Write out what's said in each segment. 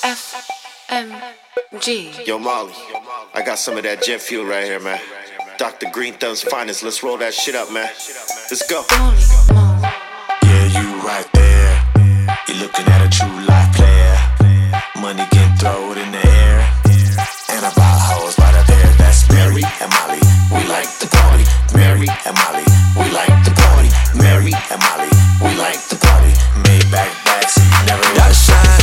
FMG. Yo, Molly, I got some of that jet fuel right here, man. Dr. Green Thumb's finest. Let's roll that shit up, man. Let's go. Yeah, you right there. You're looking at a true life player. Money getting thrown in the air. And about hoes by the pair. That's Mary and Molly. We like the party. Mary and Molly. We like the party. Mary and Molly. We like the party. Maybach backseat, never ride shine.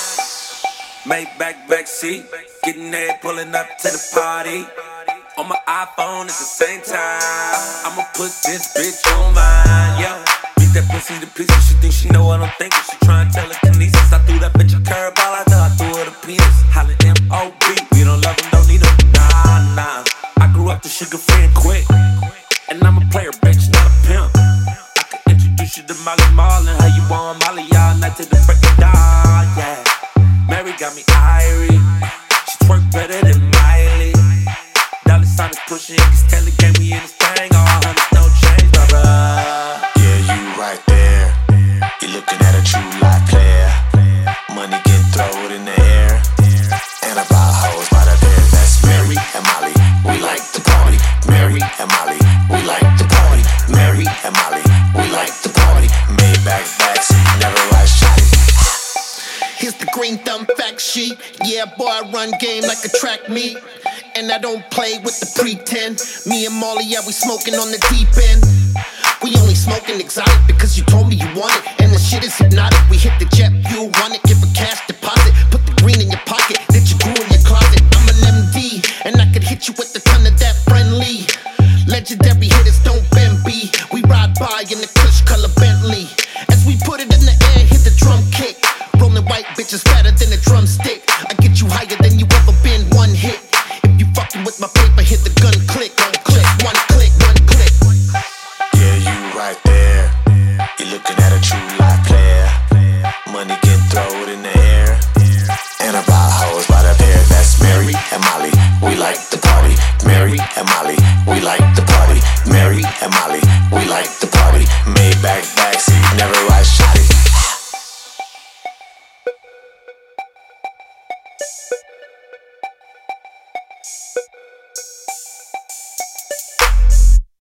Maybach backseat, getting there, pulling up to the party. On my iPhone at the same time. I'ma put this bitch on mine, yo. Beat that pussy to pieces. She think she know what I'm thinking. She tryna tell her kinesis. I threw that bitch a curveball. I thought I threw her the penis. Holla M.O.B. We don't love him, don't need him. Nah. I grew up to sugar free and quick. And I'm a player, bitch, not a pimp. I could introduce you to Molly Marlin. How you want Molly all night to the break of dawn, yeah. Mary got me irie. She twerk better than Miley. Dollar sign is pushing, cause Taylor gave me in this thing. All hundreds, no change, brother. Yeah, you right there. You're looking at a true life player. Money getting thrown in the air. And about hoes by the pair. That's Mary and Molly. We like the party. Mary and Molly. We like the party. Mary and Molly. We like the party. Maybach backseat, never ride shotty. Here's the Green Thumb fact sheet. Yeah, boy, I run game like a track meet. And I don't play with the pretend. Me and Molly, yeah, we smoking on the deep end. We only smoking exotic because you told me you want it. And the shit is hypnotic. We hit the jet fuel, want it, give a cash deposit. Put the green in your pocket that you grew in your closet. I'm an MD, and I could hit you with a ton of that friendly. Legendary hitters don't bend B. We ride by in the Kush color Bentley. As we put it in the air, hit the drum kick. Rolling white bitches fatter than a drumstick. I get you higher than you ever been, one hit. If you fucking with my paper, hit the gun click. One click, one click, one click. Yeah, you right there. You're looking at a true life player. Money getting thrown in the air. And about hoes by the pair. That's Mary and Molly. We like the party. Mary and Molly. We like the party. Mary and Molly. We like the party. Maybach backseat, never ride.